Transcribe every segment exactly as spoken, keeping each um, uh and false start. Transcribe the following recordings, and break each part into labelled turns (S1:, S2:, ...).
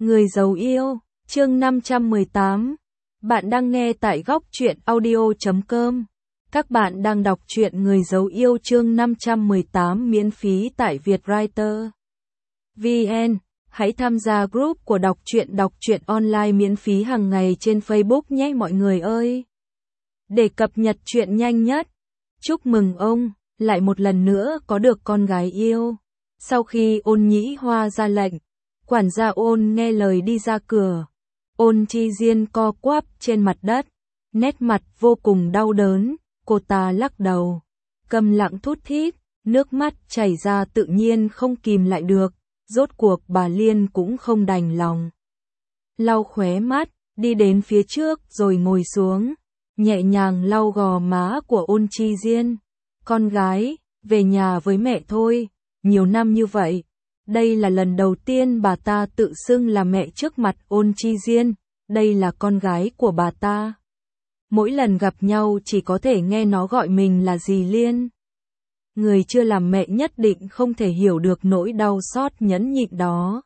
S1: Người giấu yêu, chương năm trăm mười tám. Bạn đang nghe tại góc truyện audio chấm com. Các bạn đang đọc truyện Người giấu yêu chương năm trăm mười tám miễn phí tại Vietwriter. vê en. Hãy tham gia group của đọc truyện đọc truyện online miễn phí hàng ngày trên Facebook nhé mọi người ơi. Để cập nhật truyện nhanh nhất. Chúc mừng ông, lại một lần nữa có được con gái yêu. Sau khi Ôn Nhĩ Hoa ra lệnh, quản gia Ôn nghe lời đi ra cửa. Ôn Chi Diên co quắp trên mặt đất, nét mặt vô cùng đau đớn, cô ta lắc đầu, câm lặng thút thít, nước mắt chảy ra tự nhiên không kìm lại được, rốt cuộc bà Liên cũng không đành lòng. Lau khóe mắt, đi đến phía trước rồi ngồi xuống, nhẹ nhàng lau gò má của Ôn Chi Diên. Con gái, về nhà với mẹ thôi, nhiều năm như vậy. Đây là lần đầu tiên bà ta tự xưng là mẹ trước mặt Ôn Chi Diên, đây là con gái của bà ta. Mỗi lần gặp nhau chỉ có thể nghe nó gọi mình là dì Liên. Người chưa làm mẹ nhất định không thể hiểu được nỗi đau xót nhẫn nhịn đó.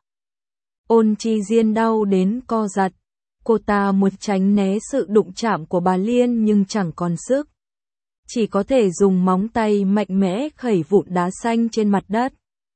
S1: Ôn Chi Diên đau đến co giật, cô ta muốn tránh né sự đụng chạm của bà Liên nhưng chẳng còn sức. Chỉ có thể dùng móng tay mạnh mẽ khẩy vụn đá xanh trên mặt đất.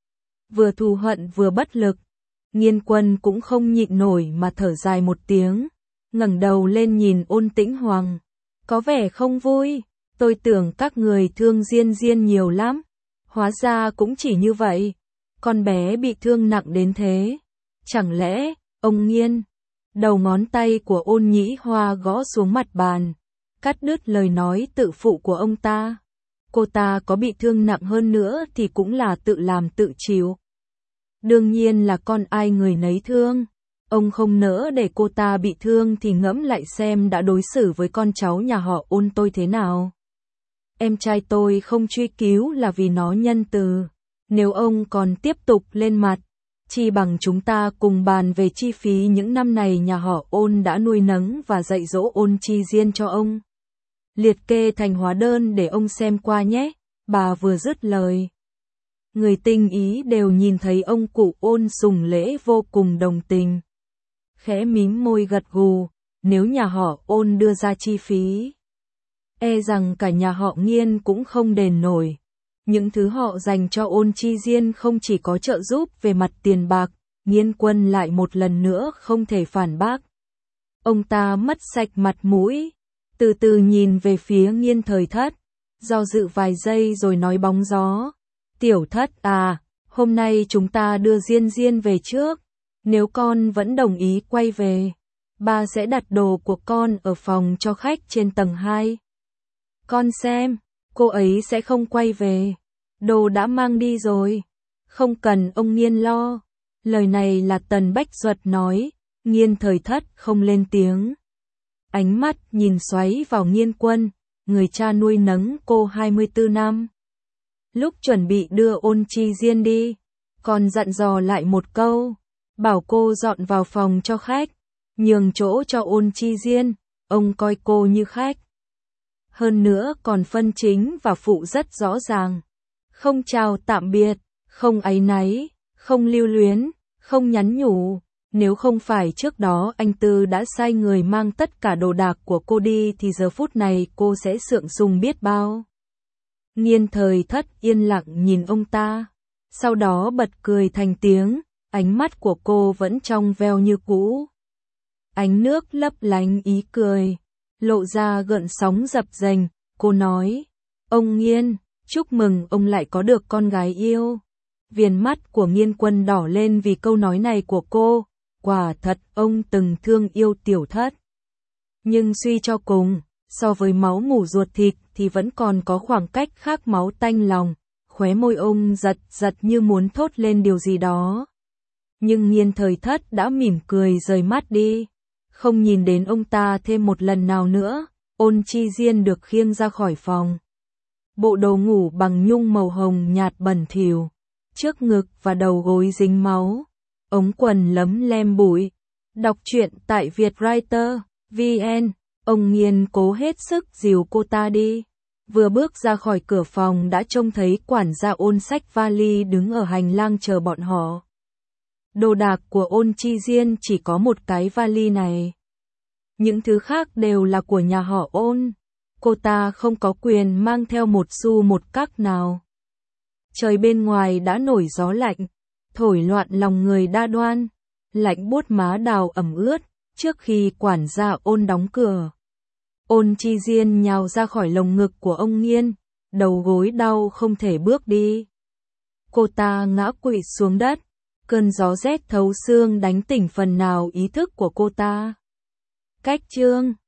S1: Vừa thù hận vừa bất lực, Nghiên Quân cũng không nhịn nổi mà thở dài một tiếng, ngẩng đầu lên nhìn Ôn Tĩnh Hoàng, có vẻ không vui, tôi tưởng các người thương Diên Diên nhiều lắm, hóa ra cũng chỉ như vậy, con bé bị thương nặng đến thế, chẳng lẽ, ông Nghiên, đầu ngón tay của Ôn Nhĩ Hoa gõ xuống mặt bàn, cắt đứt lời nói tự phụ của ông ta. Cô ta có bị thương nặng hơn nữa thì cũng là tự làm tự chịu. Đương nhiên là con ai người nấy thương. Ông không nỡ để cô ta bị thương thì ngẫm lại xem đã đối xử với con cháu nhà họ Ôn tôi thế nào. Em trai tôi không truy cứu là vì nó nhân từ. Nếu ông còn tiếp tục lên mặt, chi bằng chúng ta cùng bàn về chi phí những năm này nhà họ Ôn đã nuôi nấng và dạy dỗ Ôn Chi Diên cho ông. Liệt kê thành hóa đơn để ông xem qua nhé, bà vừa dứt lời. Người tinh ý đều nhìn thấy ông cụ Ôn sùng lễ vô cùng đồng tình. Khẽ mím môi gật gù, nếu nhà họ Ôn đưa ra chi phí, e rằng cả nhà họ Nghiên cũng không đền nổi. Những thứ họ dành cho Ôn Chi Diên không chỉ có trợ giúp về mặt tiền bạc, Nghiên Quân lại một lần nữa không thể phản bác. Ông ta mất sạch mặt mũi, từ từ nhìn về phía Nghiên Thời Thất, do dự vài giây rồi nói bóng gió. Tiểu Thất à, hôm nay chúng ta đưa Diên Diên về trước, nếu con vẫn đồng ý quay về, ba sẽ đặt đồ của con ở phòng cho khách trên tầng hai. Con xem, cô ấy sẽ không quay về, đồ đã mang đi rồi, không cần ông Nghiên lo. Lời này là Tần Bách Duật nói, Nghiên Thời Thất không lên tiếng. Ánh mắt nhìn xoáy vào Nghiên Quân, người cha nuôi nấng cô hai mươi tư năm. Lúc chuẩn bị đưa Ôn Chi Diên đi, còn dặn dò lại một câu, bảo cô dọn vào phòng cho khách, nhường chỗ cho Ôn Chi Diên, ông coi cô như khách. Hơn nữa còn phân chính và phụ rất rõ ràng, không chào tạm biệt, không áy náy, không lưu luyến, không nhắn nhủ. Nếu không phải trước đó anh Tư đã sai người mang tất cả đồ đạc của cô đi thì giờ phút này cô sẽ sượng sùng biết bao. Nghiên Thời Thất yên lặng nhìn ông ta, sau đó bật cười thành tiếng, ánh mắt của cô vẫn trong veo như cũ. Ánh nước lấp lánh ý cười, lộ ra gợn sóng dập dềnh, cô nói, ông Nghiên, chúc mừng ông lại có được con gái yêu. Viền mắt của Nghiên Quân đỏ lên vì câu nói này của cô. Quả thật ông từng thương yêu Tiểu Thất. Nhưng suy cho cùng, so với máu mủ ruột thịt thì vẫn còn có khoảng cách khác máu tanh lòng, khóe môi ông giật giật như muốn thốt lên điều gì đó. Nhưng Nghiên Thời Thất đã mỉm cười rời mắt đi, không nhìn đến ông ta thêm một lần nào nữa. Ôn Chi Diên được khiêng ra khỏi phòng. Bộ đồ ngủ bằng nhung màu hồng nhạt bẩn thỉu, trước ngực và đầu gối dính máu. Ống quần lấm lem bụi. Đọc truyện tại Vietwriter, vê en. Ông Nghiên cố hết sức dìu cô ta đi. Vừa bước ra khỏi cửa phòng đã trông thấy quản gia Ôn xách vali đứng ở hành lang chờ bọn họ. Đồ đạc của Ôn Chi Diên chỉ có một cái vali này. Những thứ khác đều là của nhà họ Ôn. Cô ta không có quyền mang theo một xu một các nào. Trời bên ngoài đã nổi gió lạnh, thổi loạn lòng người đa đoan, lạnh buốt má Đào ẩm ướt, trước khi quản gia Ôn đóng cửa. Ôn Chi Diên nhào ra khỏi lồng ngực của ông Nghiên, đầu gối đau không thể bước đi. Cô ta ngã quỵ xuống đất, cơn gió rét thấu xương đánh tỉnh phần nào ý thức của cô ta. Cách chương